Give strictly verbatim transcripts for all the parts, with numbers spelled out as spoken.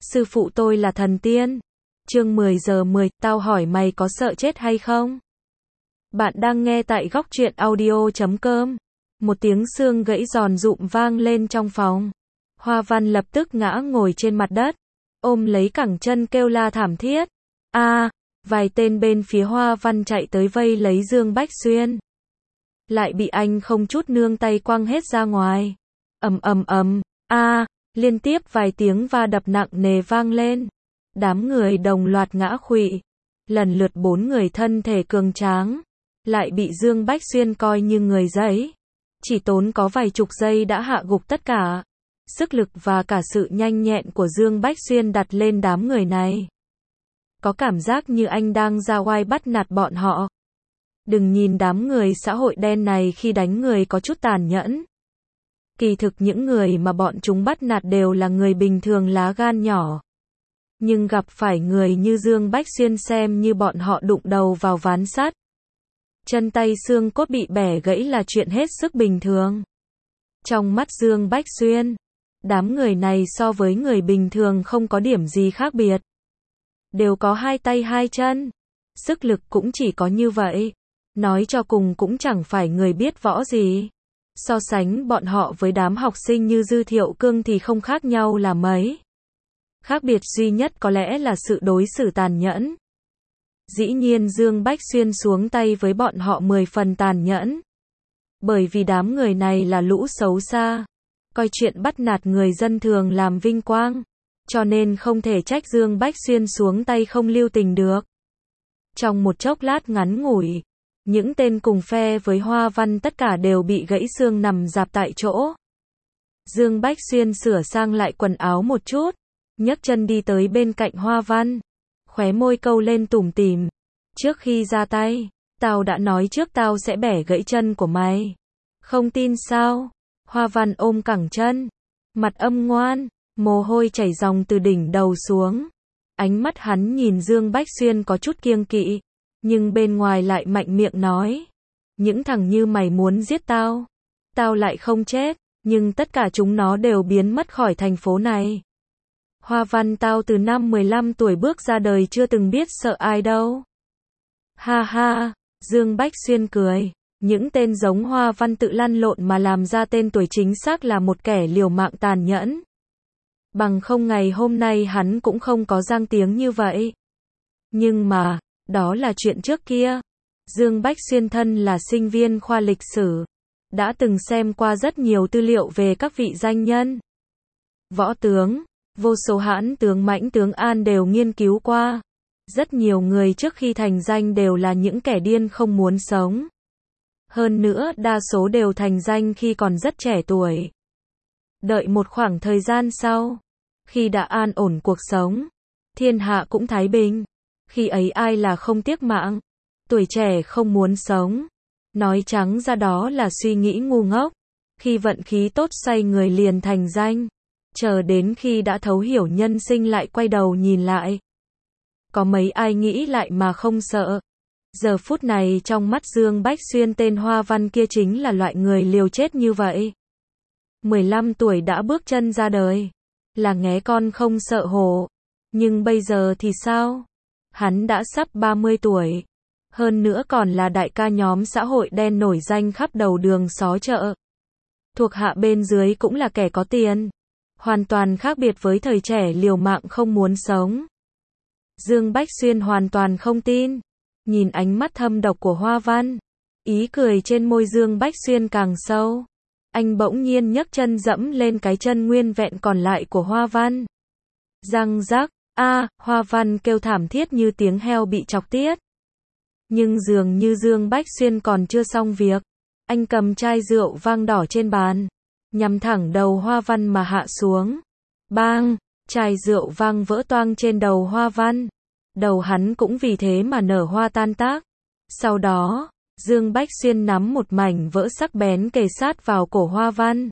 Sư phụ tôi là thần tiên. Chương mười giờ mười, tao hỏi mày có sợ chết hay không? Bạn đang nghe tại góc truyện audio chấm com. Một tiếng xương gãy giòn rụm vang lên trong phòng. Hoa Văn lập tức ngã ngồi trên mặt đất, ôm lấy cẳng chân kêu la thảm thiết. A, à, vài tên bên phía Hoa Văn chạy tới vây lấy Dương Bách Xuyên. Lại bị anh không chút nương tay quăng hết ra ngoài. Ầm ầm ầm, a, à, liên tiếp vài tiếng va đập nặng nề vang lên. Đám người đồng loạt ngã khuỵu. Lần lượt bốn người thân thể cường tráng, lại bị Dương Bách Xuyên coi như người giấy. Chỉ tốn có vài chục giây đã hạ gục tất cả. Sức lực và cả sự nhanh nhẹn của Dương Bách Xuyên đặt lên đám người này. Có cảm giác như anh đang ra oai bắt nạt bọn họ. Đừng nhìn đám người xã hội đen này khi đánh người có chút tàn nhẫn. Kỳ thực những người mà bọn chúng bắt nạt đều là người bình thường lá gan nhỏ. Nhưng gặp phải người như Dương Bách Xuyên xem như bọn họ đụng đầu vào ván sắt. Chân tay xương cốt bị bẻ gãy là chuyện hết sức bình thường. Trong mắt Dương Bách Xuyên, đám người này so với người bình thường không có điểm gì khác biệt. Đều có hai tay hai chân. Sức lực cũng chỉ có như vậy. Nói cho cùng cũng chẳng phải người biết võ gì. So sánh bọn họ với đám học sinh như Dư Thiệu Cương thì không khác nhau là mấy. Khác biệt duy nhất có lẽ là sự đối xử tàn nhẫn. Dĩ nhiên Dương Bách Xuyên xuống tay với bọn họ mười phần tàn nhẫn. Bởi vì đám người này là lũ xấu xa, coi chuyện bắt nạt người dân thường làm vinh quang, cho nên không thể trách Dương Bách Xuyên xuống tay không lưu tình được. Trong một chốc lát ngắn ngủi, những tên cùng phe với Hoa Văn tất cả đều bị gãy xương nằm rạp tại chỗ. Dương Bách Xuyên sửa sang lại quần áo một chút, nhấc chân đi tới bên cạnh Hoa Văn, khóe môi câu lên tủm tỉm. Trước khi ra tay, tao đã nói trước tao sẽ bẻ gãy chân của mày. Không tin sao? Hoa Văn ôm cẳng chân, mặt âm ngoan, mồ hôi chảy ròng từ đỉnh đầu xuống. Ánh mắt hắn nhìn Dương Bách Xuyên có chút kiêng kỵ, nhưng bên ngoài lại mạnh miệng nói. Những thằng như mày muốn giết tao, tao lại không chết, nhưng tất cả chúng nó đều biến mất khỏi thành phố này. Hoa Văn tao từ năm mười lăm tuổi bước ra đời chưa từng biết sợ ai đâu. Ha ha, Dương Bách Xuyên cười. Những tên giống Hoa Văn tự lăn lộn mà làm ra tên tuổi chính xác là một kẻ liều mạng tàn nhẫn. Bằng không ngày hôm nay hắn cũng không có giang tiếng như vậy. Nhưng mà, đó là chuyện trước kia. Dương Bách Xuyên thân là sinh viên khoa lịch sử, đã từng xem qua rất nhiều tư liệu về các vị danh nhân. Võ tướng, vô số hãn tướng Mãnh tướng An đều nghiên cứu qua. Rất nhiều người trước khi thành danh đều là những kẻ điên không muốn sống. Hơn nữa đa số đều thành danh khi còn rất trẻ tuổi. Đợi một khoảng thời gian sau, khi đã an ổn cuộc sống, thiên hạ cũng thái bình. Khi ấy ai là không tiếc mạng, tuổi trẻ không muốn sống. Nói trắng ra đó là suy nghĩ ngu ngốc. Khi vận khí tốt xoay người liền thành danh. Chờ đến khi đã thấu hiểu nhân sinh lại quay đầu nhìn lại. Có mấy ai nghĩ lại mà không sợ. Giờ phút này trong mắt Dương Bách Xuyên tên Hoa Văn kia chính là loại người liều chết như vậy. mười lăm tuổi đã bước chân ra đời. Là nghé con không sợ hổ. Nhưng bây giờ thì sao? Hắn đã sắp ba mươi tuổi. Hơn nữa còn là đại ca nhóm xã hội đen nổi danh khắp đầu đường xó chợ. Thuộc hạ bên dưới cũng là kẻ có tiền. Hoàn toàn khác biệt với thời trẻ liều mạng không muốn sống. Dương Bách Xuyên hoàn toàn không tin. Nhìn ánh mắt thâm độc của Hoa Văn, ý cười trên môi Dương Bách Xuyên càng sâu. Anh bỗng nhiên nhấc chân dẫm lên cái chân nguyên vẹn còn lại của Hoa Văn. Răng rắc, a, Hoa Văn kêu thảm thiết như tiếng heo bị chọc tiết. Nhưng dường như Dương Bách Xuyên còn chưa xong việc. Anh cầm chai rượu vang đỏ trên bàn, nhắm thẳng đầu Hoa Văn mà hạ xuống. Bang, chai rượu vang vỡ toang trên đầu Hoa Văn. Đầu hắn cũng vì thế mà nở hoa tan tác. Sau đó, Dương Bách Xuyên nắm một mảnh vỡ sắc bén kề sát vào cổ Hoa Văn.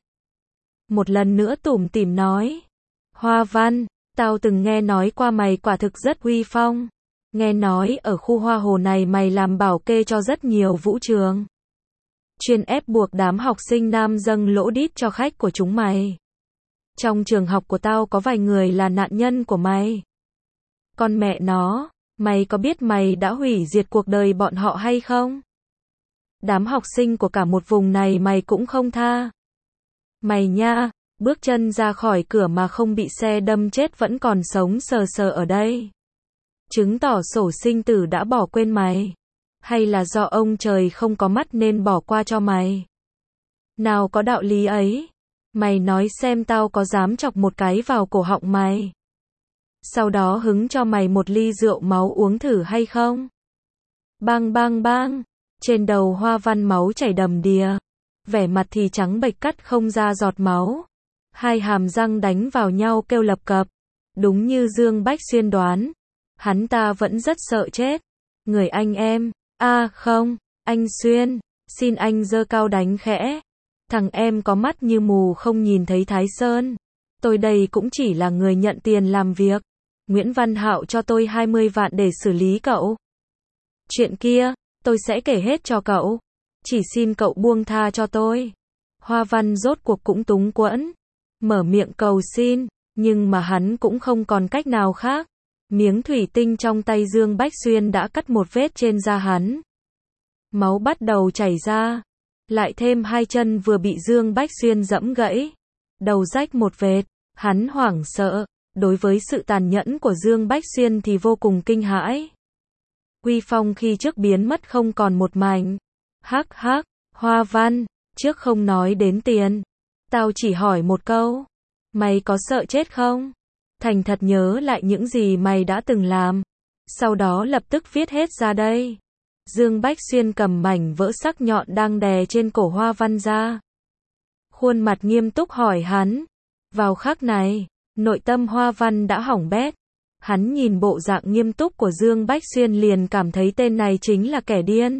Một lần nữa tủm tỉm nói. Hoa Văn, tao từng nghe nói qua mày quả thực rất uy phong. Nghe nói ở khu Hoa Hồ này mày làm bảo kê cho rất nhiều vũ trường. Chuyên ép buộc đám học sinh nam dâng lỗ đít cho khách của chúng mày. Trong trường học của tao có vài người là nạn nhân của mày. Con mẹ nó, mày có biết mày đã hủy diệt cuộc đời bọn họ hay không? Đám học sinh của cả một vùng này mày cũng không tha. Mày nha, bước chân ra khỏi cửa mà không bị xe đâm chết vẫn còn sống sờ sờ ở đây. Chứng tỏ sổ sinh tử đã bỏ quên mày. Hay là do ông trời không có mắt nên bỏ qua cho mày? Nào có đạo lý ấy. Mày nói xem tao có dám chọc một cái vào cổ họng mày. Sau đó hứng cho mày một ly rượu máu uống thử hay không? Bang bang bang. Trên đầu Hoa Văn máu chảy đầm đìa. Vẻ mặt thì trắng bệch cắt không ra giọt máu. Hai hàm răng đánh vào nhau kêu lập cập. Đúng như Dương Bách Xuyên đoán. Hắn ta vẫn rất sợ chết. Người anh em. A à, không. Anh Xuyên. Xin anh giơ cao đánh khẽ. Thằng em có mắt như mù không nhìn thấy Thái Sơn. Tôi đây cũng chỉ là người nhận tiền làm việc. Nguyễn Văn Hạo cho tôi hai mươi vạn để xử lý cậu. Chuyện kia, tôi sẽ kể hết cho cậu. Chỉ xin cậu buông tha cho tôi. Hoa Văn rốt cuộc cũng túng quẫn. Mở miệng cầu xin, nhưng mà hắn cũng không còn cách nào khác. Miếng thủy tinh trong tay Dương Bách Xuyên đã cắt một vết trên da hắn. Máu bắt đầu chảy ra. Lại thêm hai chân vừa bị Dương Bách Xuyên giẫm gãy. Đầu rách một vệt. Hắn hoảng sợ. Đối với sự tàn nhẫn của Dương Bách Xuyên thì vô cùng kinh hãi. Quy phong khi trước biến mất không còn một mảnh. Hắc hắc, Hoa Văn, trước không nói đến tiền. Tao chỉ hỏi một câu. Mày có sợ chết không? Thành thật nhớ lại những gì mày đã từng làm. Sau đó lập tức viết hết ra đây. Dương Bách Xuyên cầm mảnh vỡ sắc nhọn đang đè trên cổ Hoa Văn ra. Khuôn mặt nghiêm túc hỏi hắn. Vào khắc này, nội tâm Hoa Văn đã hỏng bét. Hắn nhìn bộ dạng nghiêm túc của Dương Bách Xuyên liền cảm thấy tên này chính là kẻ điên.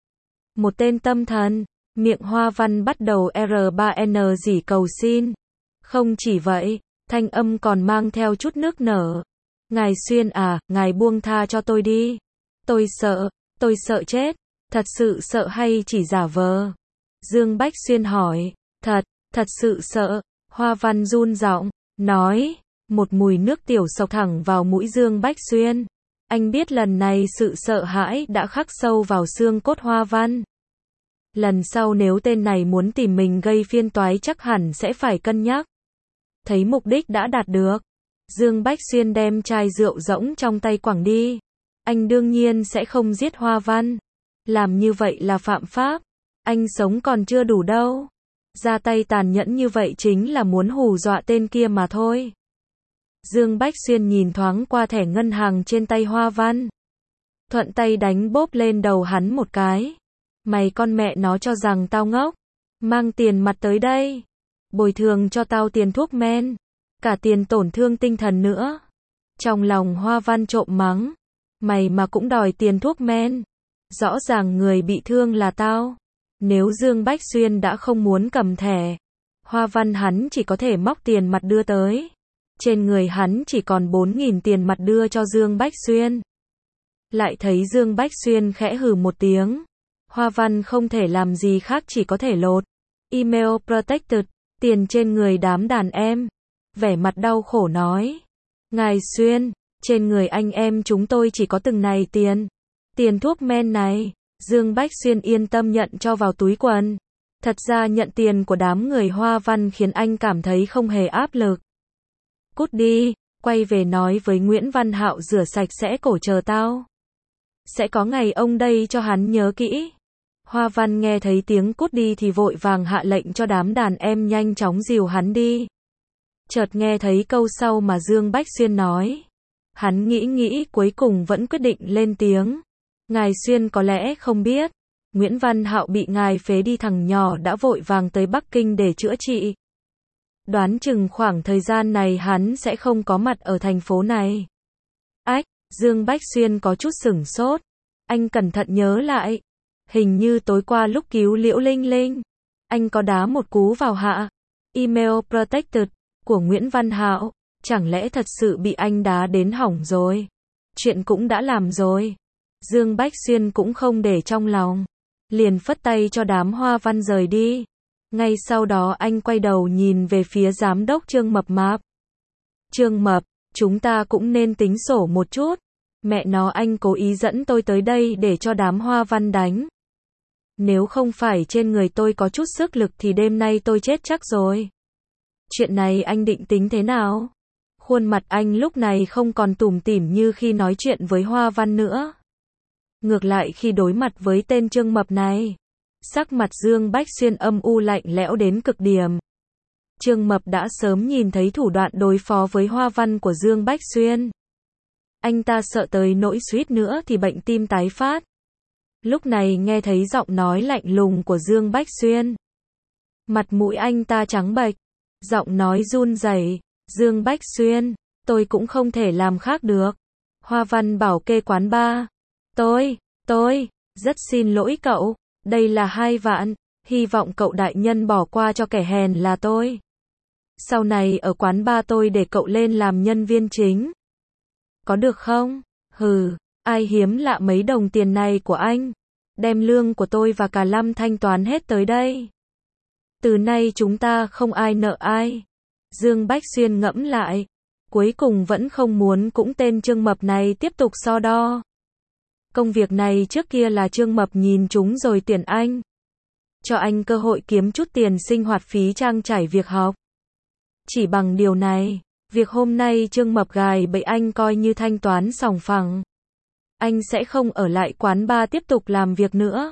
Một tên tâm thần. Miệng Hoa Văn bắt đầu R ba N rỉ cầu xin. Không chỉ vậy, thanh âm còn mang theo chút nước nở. Ngài Xuyên à, ngài buông tha cho tôi đi. Tôi sợ, tôi sợ chết. Thật sự sợ hay chỉ giả vờ? Dương Bách Xuyên hỏi. Thật, thật sự sợ. Hoa Văn run giọng, nói. Một mùi nước tiểu xộc thẳng vào mũi Dương Bách Xuyên. Anh biết lần này sự sợ hãi đã khắc sâu vào xương cốt Hoa Văn. Lần sau nếu tên này muốn tìm mình gây phiền toái chắc hẳn sẽ phải cân nhắc. Thấy mục đích đã đạt được. Dương Bách Xuyên đem chai rượu rỗng trong tay quẳng đi. Anh đương nhiên sẽ không giết Hoa Văn. Làm như vậy là phạm pháp. Anh sống còn chưa đủ đâu. Ra tay tàn nhẫn như vậy chính là muốn hù dọa tên kia mà thôi. Dương Bách Xuyên nhìn thoáng qua thẻ ngân hàng trên tay Hoa Văn. Thuận tay đánh bốp lên đầu hắn một cái. Mày con mẹ nó cho rằng tao ngốc. Mang tiền mặt tới đây. Bồi thường cho tao tiền thuốc men. Cả tiền tổn thương tinh thần nữa. Trong lòng Hoa Văn trộm mắng. Mày mà cũng đòi tiền thuốc men. Rõ ràng người bị thương là tao. Nếu Dương Bách Xuyên đã không muốn cầm thẻ. Hoa Văn hắn chỉ có thể móc tiền mặt đưa tới. Trên người hắn chỉ còn bốn nghìn tiền mặt đưa cho Dương Bách Xuyên. Lại thấy Dương Bách Xuyên khẽ hừ một tiếng. Hoa Văn không thể làm gì khác chỉ có thể lột. Email protected. Tiền trên người đám đàn em. Vẻ mặt đau khổ nói. Ngài Xuyên, trên người anh em chúng tôi chỉ có từng này tiền. Tiền thuốc men này. Dương Bách Xuyên yên tâm nhận cho vào túi quần. Thật ra nhận tiền của đám người Hoa Văn khiến anh cảm thấy không hề áp lực. Cút đi, quay về nói với Nguyễn Văn Hạo rửa sạch sẽ cổ chờ tao. Sẽ có ngày ông đây cho hắn nhớ kỹ. Hoa Văn nghe thấy tiếng cút đi thì vội vàng hạ lệnh cho đám đàn em nhanh chóng dìu hắn đi. Chợt nghe thấy câu sau mà Dương Bách Xuyên nói. Hắn nghĩ nghĩ cuối cùng vẫn quyết định lên tiếng. Ngài Xuyên có lẽ không biết. Nguyễn Văn Hạo bị ngài phế đi thằng nhỏ đã vội vàng tới Bắc Kinh để chữa trị. Đoán chừng khoảng thời gian này hắn sẽ không có mặt ở thành phố này. Ách, Dương Bách Xuyên có chút sửng sốt. Anh cẩn thận nhớ lại. Hình như tối qua lúc cứu Liễu Linh Linh, anh có đá một cú vào hạ. Email protected của Nguyễn Văn Hạo. Chẳng lẽ thật sự bị anh đá đến hỏng rồi? Chuyện cũng đã làm rồi. Dương Bách Xuyên cũng không để trong lòng. Liền phất tay cho đám Hoa Văn rời đi. Ngay sau đó anh quay đầu nhìn về phía giám đốc Trương Mập Mạp. Trương Mập, chúng ta cũng nên tính sổ một chút. Mẹ nó, anh cố ý dẫn tôi tới đây để cho đám Hoa Văn đánh. Nếu không phải trên người tôi có chút sức lực thì đêm nay tôi chết chắc rồi. Chuyện này anh định tính thế nào? Khuôn mặt anh lúc này không còn tủm tỉm như khi nói chuyện với Hoa Văn nữa. Ngược lại khi đối mặt với tên Trương Mập này, sắc mặt Dương Bách Xuyên âm u lạnh lẽo đến cực điểm. Trương Mập đã sớm nhìn thấy thủ đoạn đối phó với Hoa Văn của Dương Bách Xuyên. Anh ta sợ tới nỗi suýt nữa thì bệnh tim tái phát. Lúc này nghe thấy giọng nói lạnh lùng của Dương Bách Xuyên, mặt mũi anh ta trắng bệch, giọng nói run rẩy. Dương Bách Xuyên, tôi cũng không thể làm khác được. Hoa Văn bảo kê quán bar. Tôi, tôi, rất xin lỗi cậu, đây là hai vạn, hy vọng cậu đại nhân bỏ qua cho kẻ hèn là tôi. Sau này ở quán bar tôi để cậu lên làm nhân viên chính. Có được không? Hừ, ai hiếm lạ mấy đồng tiền này của anh. Đem lương của tôi và cả Lâm thanh toán hết tới đây. Từ nay chúng ta không ai nợ ai. Dương Bách Xuyên ngẫm lại, cuối cùng vẫn không muốn cũng tên Trương Mập này tiếp tục so đo. Công việc này trước kia là Trương Mập nhìn chúng rồi tuyển anh. Cho anh cơ hội kiếm chút tiền sinh hoạt phí trang trải việc học. Chỉ bằng điều này, việc hôm nay Trương Mập gài bẫy anh coi như thanh toán sòng phẳng. Anh sẽ không ở lại quán bar tiếp tục làm việc nữa.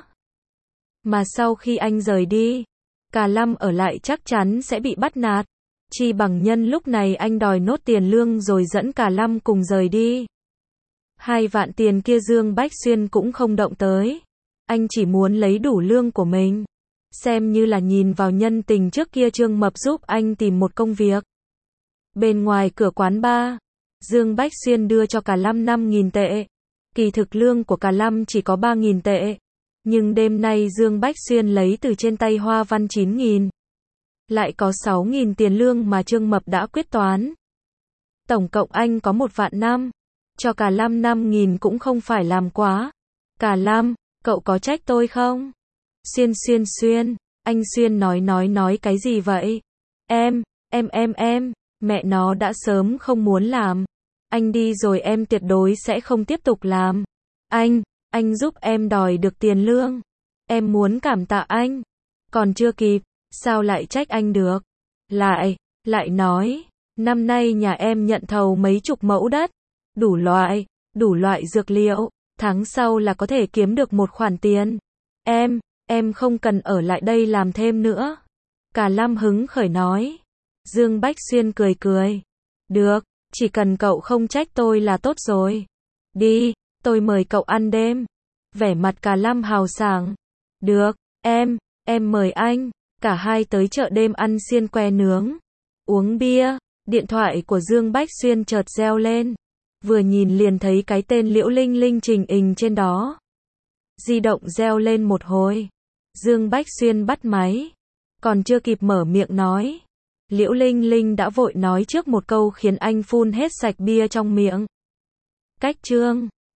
Mà sau khi anh rời đi, cả Lâm ở lại chắc chắn sẽ bị bắt nạt. Chi bằng nhân lúc này anh đòi nốt tiền lương rồi dẫn cả Lâm cùng rời đi. Hai vạn tiền kia Dương Bách Xuyên cũng không động tới. Anh chỉ muốn lấy đủ lương của mình. Xem như là nhìn vào nhân tình trước kia Trương Mập giúp anh tìm một công việc. Bên ngoài cửa quán bar, Dương Bách Xuyên đưa cho cả Lâm năm nghìn tệ. Kỳ thực lương của cả Lâm chỉ có ba nghìn tệ. Nhưng đêm nay Dương Bách Xuyên lấy từ trên tay Hoa Văn chín nghìn. Lại có sáu nghìn tiền lương mà Trương Mập đã quyết toán. Tổng cộng anh có một vạn năm. Cho cả Lâm năm nghìn cũng không phải làm quá. Cả Lâm, cậu có trách tôi không? Xuyên xuyên xuyên, anh Xuyên nói nói nói cái gì vậy? Em, em em em, mẹ nó đã sớm không muốn làm. Anh đi rồi em tuyệt đối sẽ không tiếp tục làm. Anh, anh giúp em đòi được tiền lương. Em muốn cảm tạ anh. Còn chưa kịp, sao lại trách anh được? Lại, lại nói, năm nay nhà em nhận thầu mấy chục mẫu đất. Đủ loại, đủ loại dược liệu. Tháng sau là có thể kiếm được một khoản tiền. Em, em không cần ở lại đây làm thêm nữa. Cả Lâm hứng khởi nói. Dương Bách Xuyên cười cười. Được, chỉ cần cậu không trách tôi là tốt rồi. Đi, tôi mời cậu ăn đêm. Vẻ mặt cả Lâm hào sảng. Được, em, em mời anh. Cả hai tới chợ đêm ăn xiên que nướng. Uống bia, điện thoại của Dương Bách Xuyên chợt reo lên. Vừa nhìn liền thấy cái tên Liễu Linh Linh trình hình trên đó. Di động reo lên một hồi. Dương Bách Xuyên bắt máy. Còn chưa kịp mở miệng nói. Liễu Linh Linh đã vội nói trước một câu khiến anh phun hết sạch bia trong miệng. Cách chương